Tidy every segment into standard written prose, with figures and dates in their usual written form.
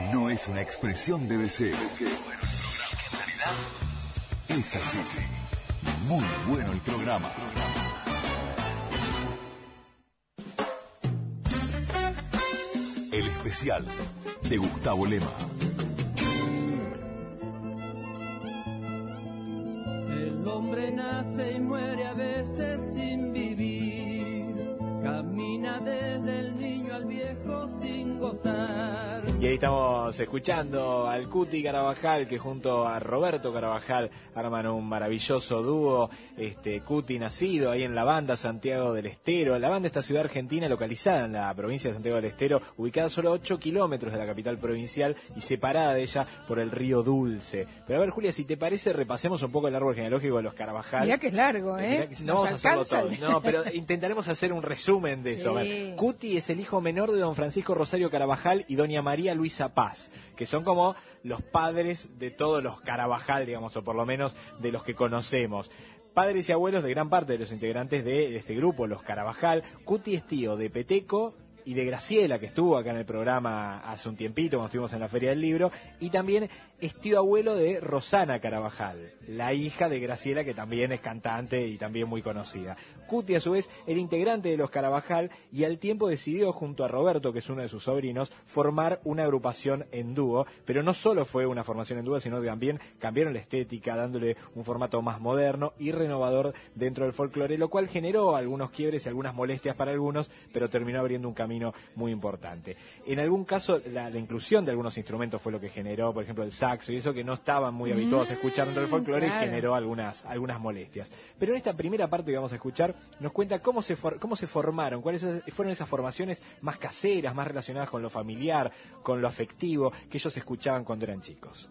no es una expresión de deseo. Es así. Muy bueno el programa. El especial de Gustavo Lema. El hombre nace y muere a veces sin vivir. Camina desde el niño al viejo sin gozar. Y ahí estamos escuchando al Cuti Carabajal, que junto a Roberto Carabajal arman un maravilloso dúo. Cuti nacido ahí en La Banda, Santiago del Estero. La Banda, esta ciudad argentina localizada en la provincia de Santiago del Estero, ubicada solo a 8 kilómetros de la capital provincial y separada de ella por el río Dulce. Pero a ver, Julia, si te parece, repasemos un poco el árbol genealógico de los Carabajal. Mirá que es largo, ¿eh? No vamos a hacerlo todo. No, pero intentaremos hacer un resumen de eso. Sí. A ver, Cuti es el hijo menor de don Francisco Rosario Carabajal y doña María Luisa Paz, que son como los padres de todos los Carabajal, digamos, o por lo menos de los que conocemos. Padres y abuelos de gran parte de los integrantes de este grupo, los Carabajal. Cuti es tío de Peteco y de Graciela, que estuvo acá en el programa hace un tiempito, cuando estuvimos en la Feria del Libro, y también es tío abuelo de Rosana Carabajal, la hija de Graciela, que también es cantante y también muy conocida. Cuti, a su vez, era integrante de los Carabajal y al tiempo decidió, junto a Roberto, que es uno de sus sobrinos, formar una agrupación en dúo, pero no solo fue una formación en dúo, sino que también cambiaron la estética, dándole un formato más moderno y renovador dentro del folclore, lo cual generó algunos quiebres y algunas molestias para algunos, pero terminó abriendo un camino muy importante. En algún caso, la inclusión de algunos instrumentos fue lo que generó, por ejemplo, el saxo y eso, que no estaban muy habituados a escuchar dentro del folclore, claro, y generó algunas molestias. Pero en esta primera parte que vamos a escuchar, nos cuenta cómo se formaron, cuáles fueron esas formaciones más caseras, más relacionadas con lo familiar, con lo afectivo, que ellos escuchaban cuando eran chicos.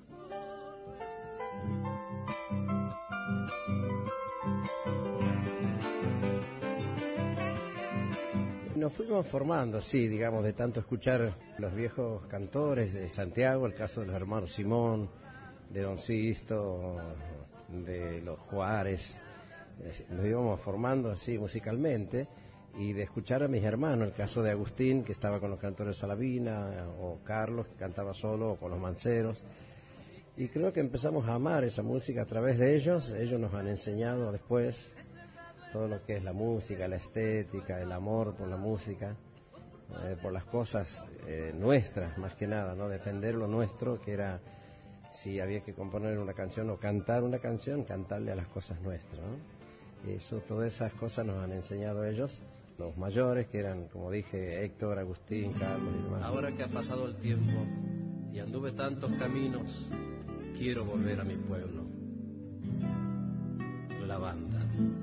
Nos fuimos formando, sí, digamos, de tanto escuchar los viejos cantores de Santiago, el caso de los hermanos Simón, de Don Sisto, de los Juárez. Nos íbamos formando así musicalmente, y de escuchar a mis hermanos, el caso de Agustín, que estaba con los cantores Salavina, o Carlos, que cantaba solo, o con los Manceros. Y creo que empezamos a amar esa música a través de ellos. Ellos nos han enseñado después todo lo que es la música, la estética, el amor por la música, por las cosas nuestras, más que nada, ¿no? Defender lo nuestro, que era, si había que componer una canción o cantar una canción, cantarle a las cosas nuestras, ¿no? Eso, todas esas cosas nos han enseñado ellos, los mayores, que eran, como dije, Héctor, Agustín, Carlos y demás. Ahora que ha pasado el tiempo y anduve tantos caminos, quiero volver a mi pueblo. La Banda.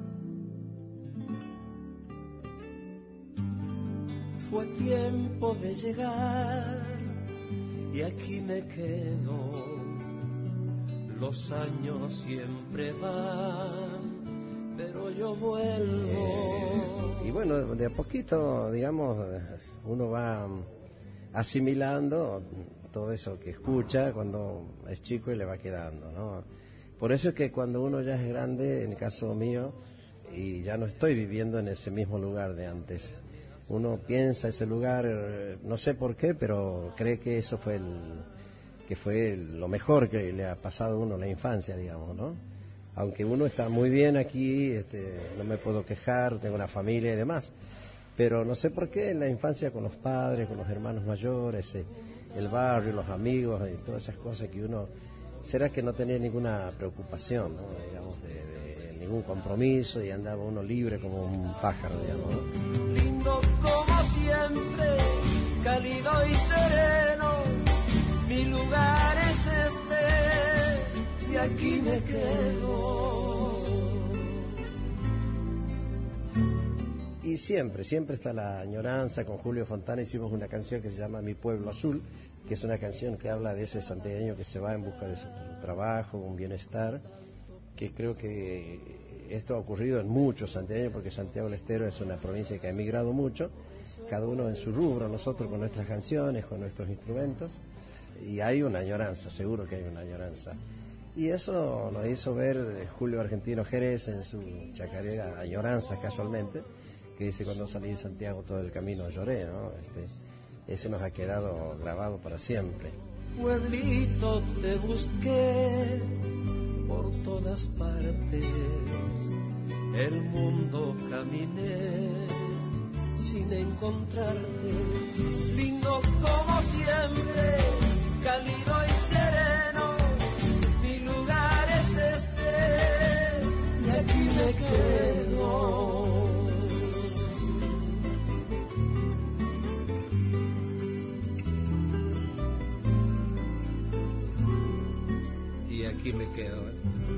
Fue tiempo de llegar y aquí me quedo. Los años siempre van, pero yo vuelvo. Y bueno, de a poquito, digamos, uno va asimilando todo eso que escucha cuando es chico y le va quedando, ¿no? Por eso es que cuando uno ya es grande, en el caso mío, y ya no estoy viviendo en ese mismo lugar de antes, uno piensa ese lugar, no sé por qué, pero cree que eso fue lo mejor que le ha pasado a uno en la infancia, digamos, ¿no? Aunque uno está muy bien aquí, no me puedo quejar, tengo una familia y demás, pero no sé por qué en la infancia con los padres, con los hermanos mayores, el barrio, los amigos y todas esas cosas que uno, será que no tenía ninguna preocupación, ¿no? Digamos, de ningún compromiso, y andaba uno libre como un pájaro, digamos, ¿no? Lindo como siempre, cálido y sereno, mi lugar es este y aquí me quedo. Y siempre está la añoranza. Con Julio Fontana hicimos una canción que se llama Mi Pueblo Azul, que es una canción que habla de ese santiagueño que se va en busca de su trabajo, un bienestar, que creo que esto ha ocurrido en muchos santiagueños, porque Santiago del Estero es una provincia que ha emigrado mucho, cada uno en su rubro, nosotros con nuestras canciones, con nuestros instrumentos, y hay una añoranza, seguro que hay una añoranza. Y eso nos hizo ver Julio Argentino Jerez en su chacarera Añoranza, casualmente, que dice: cuando salí de Santiago todo el camino lloré, ¿no? Ese nos ha quedado grabado para siempre. pueblito te busqué por todas partes, el mundo caminé sin encontrarte, lindo como siempre, cálido y sereno, mi lugar es este y aquí me quedo. Y aquí me quedo.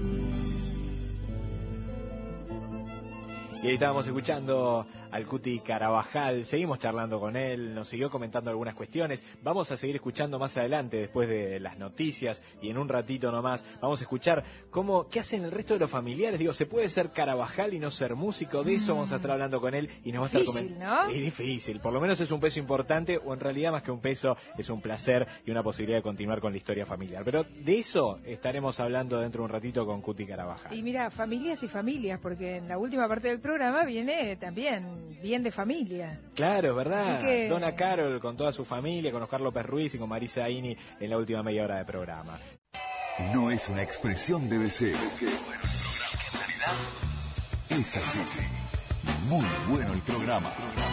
Y ahí estábamos escuchando al Cuti Carabajal, seguimos charlando con él, nos siguió comentando algunas cuestiones, vamos a seguir escuchando más adelante después de las noticias y en un ratito nomás vamos a escuchar qué hacen el resto de los familiares. Digo, ¿se puede ser Carabajal y no ser músico? De eso vamos a estar hablando con él y nos va a estar comentando. ¿No? Es difícil, por lo menos es un peso importante, o en realidad más que un peso es un placer y una posibilidad de continuar con la historia familiar. Pero de eso estaremos hablando dentro de un ratito con Cuti Carabajal. Y mira, familias y familias, porque en la última parte del programa viene también bien de familia. Claro, es verdad. Así que... Donna Carol con toda su familia, con Oscar López Ruiz y con Marisa Aini en la última media hora de programa. No es una expresión de deseo. Es así. Muy bueno el programa.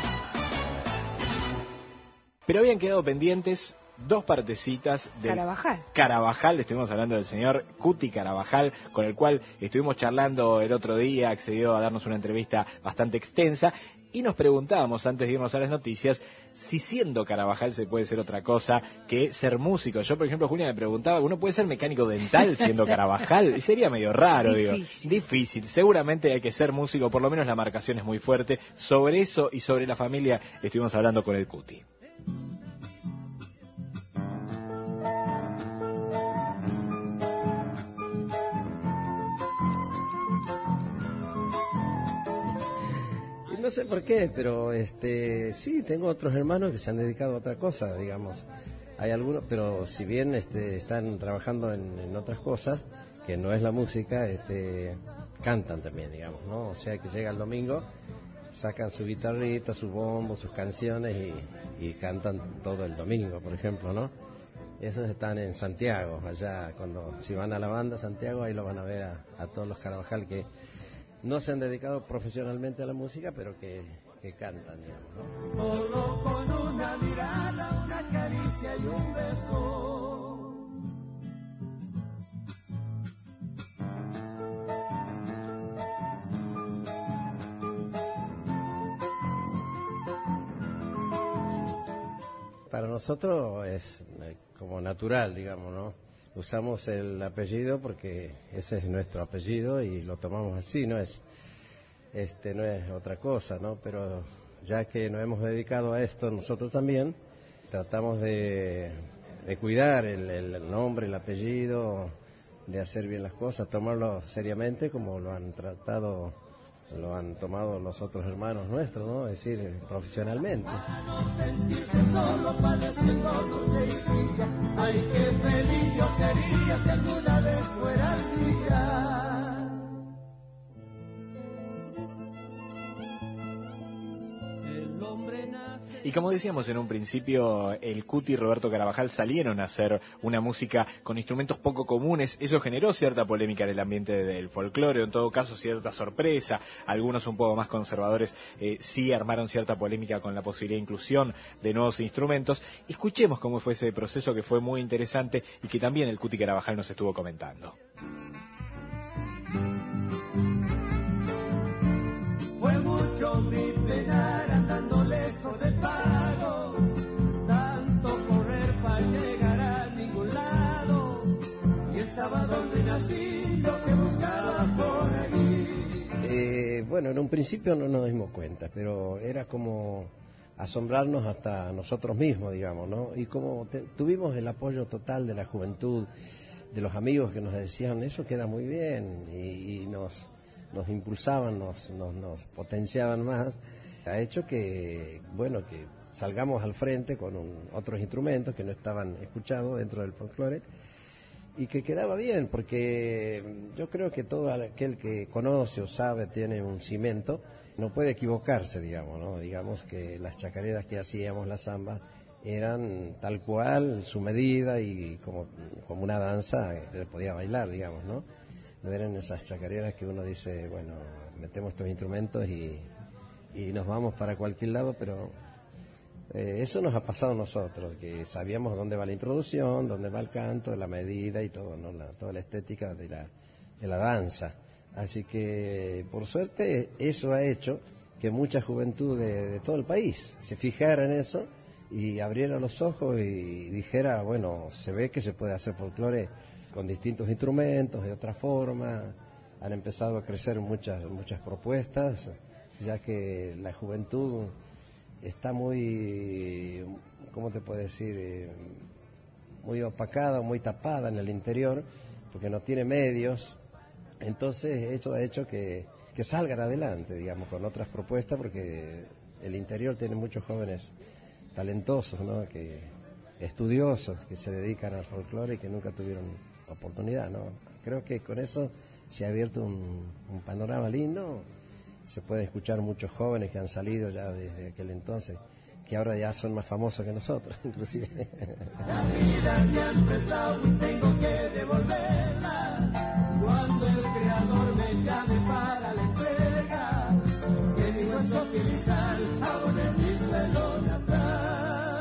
Pero habían quedado pendientes dos partecitas de Carabajal. Estuvimos hablando del señor Cuti Carabajal, con el cual estuvimos charlando el otro día, accedió a darnos una entrevista bastante extensa, y nos preguntábamos antes de irnos a las noticias si siendo Carabajal se puede ser otra cosa que ser músico. Yo, por ejemplo, Julia me preguntaba, ¿uno puede ser mecánico dental siendo Carabajal? Y sería medio raro, difícil. Seguramente hay que ser músico, por lo menos la marcación es muy fuerte. Sobre eso y sobre la familia estuvimos hablando con el Cuti. No sé por qué, pero sí, tengo otros hermanos que se han dedicado a otra cosa, digamos. Hay algunos, pero si bien están trabajando en otras cosas, que no es la música, cantan también, digamos, ¿no? O sea que llega el domingo, sacan su guitarrita, su bombo, sus canciones y cantan todo el domingo, por ejemplo, ¿no? Esos están en Santiago, allá, si van a la banda Santiago, ahí lo van a ver a todos los Carabajal que no se han dedicado profesionalmente a la música, pero que cantan, digamos, ¿no? Solo con una mirada, una caricia y un beso. Para nosotros es como natural, digamos, ¿no? Usamos el apellido porque ese es nuestro apellido y lo tomamos así, no es otra cosa, ¿no? Pero ya que nos hemos dedicado a esto nosotros también, tratamos de cuidar el nombre, el apellido, de hacer bien las cosas, tomarlo seriamente como lo han tomado los otros hermanos nuestros, ¿no? Es decir, profesionalmente. Para no sentirse solo padeciendo noche y día, ay, qué feliz yo sería si alguna vez fueras mía. El hombre nace... Y como decíamos en un principio, el Cuti y Roberto Carabajal salieron a hacer una música con instrumentos poco comunes. Eso generó cierta polémica en el ambiente del folclore, en todo caso cierta sorpresa. Algunos un poco más conservadores sí armaron cierta polémica con la posibilidad de inclusión de nuevos instrumentos. Escuchemos cómo fue ese proceso, que fue muy interesante y que también el Cuti Carabajal nos estuvo comentando. Fue mucho mi penar andando lejos del pago, tanto correr para llegar a ningún lado, y estaba donde nací, lo que buscaba por allí. Bueno, en un principio no nos dimos cuenta, pero era como asombrarnos hasta nosotros mismos, digamos, ¿no? Y como tuvimos el apoyo total de la juventud, de los amigos que nos decían, eso queda muy bien, y nos impulsaban, nos potenciaban más, ha hecho que, bueno, que salgamos al frente con otros instrumentos que no estaban escuchados dentro del folclore y que quedaba bien, porque yo creo que todo aquel que conoce o sabe, tiene un cimiento, no puede equivocarse, digamos, ¿no? Digamos que las chacareras que hacíamos, las zambas, eran tal cual, su medida y como una danza que se podía bailar, digamos, ¿no? No eran esas chacareras que uno dice, bueno, metemos estos instrumentos y nos vamos para cualquier lado, pero eso nos ha pasado a nosotros, que sabíamos dónde va la introducción, dónde va el canto, la medida y todo, ¿no? Toda la estética de la danza. Así que, por suerte, eso ha hecho que mucha juventud de todo el país se fijara en eso y abriera los ojos y dijera, bueno, se ve que se puede hacer folclore con distintos instrumentos, de otra forma. Han empezado a crecer muchas propuestas, ya que la juventud está muy, ¿cómo te puedo decir?, muy opacada, muy tapada en el interior, porque no tiene medios. Entonces esto ha hecho que salgan adelante, digamos, con otras propuestas, porque el interior tiene muchos jóvenes talentosos, ¿no?, estudiosos, que se dedican al folclore y que nunca tuvieron oportunidad, ¿no? Creo que con eso se ha abierto un panorama lindo. Se pueden escuchar muchos jóvenes que han salido ya desde aquel entonces, que ahora ya son más famosos que nosotros, inclusive. La vida me han prestado y tengo que devolverla. Cuando el Creador me llame para la entrega, que mi hueso, piel y sal abonen mi suelo natal.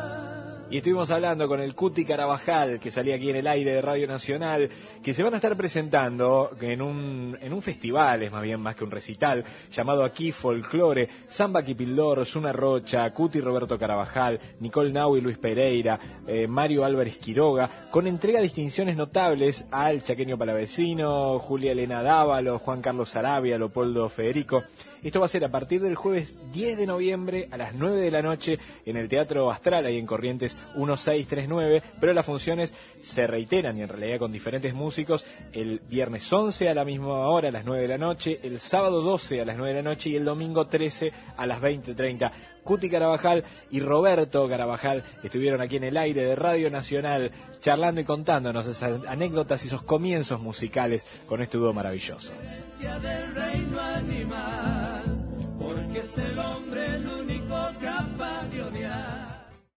Y estuvimos hablando con el Cuti Carabajal, que salía aquí en el aire de Radio Nacional, que se van a estar presentando en un festival, es más que un recital, llamado Aquí Folclore, Samba Kipildor, Zuna Rocha, Cuti Roberto Carabajal, Nicole Nau y Luis Pereira, Mario Álvarez Quiroga, con entrega de distinciones notables al chaqueño palavecino, Julia Elena Dávalo, Juan Carlos Sarabia, Leopoldo Federico. Esto va a ser a partir del jueves 10 de noviembre a las 9 de la noche en el Teatro Astral, ahí en Corrientes 1639, pero las funciones se reiteran y en realidad con diferentes músicos, el viernes 11 a la misma hora, a las 9 de la noche, el sábado 12 a las 9 de la noche y el domingo 13 a las 20:30. Cuti Carabajal y Roberto Carabajal estuvieron aquí en el aire de Radio Nacional charlando y contándonos esas anécdotas y esos comienzos musicales con este dúo maravilloso. Del reino animal, porque es el hombre el único capaz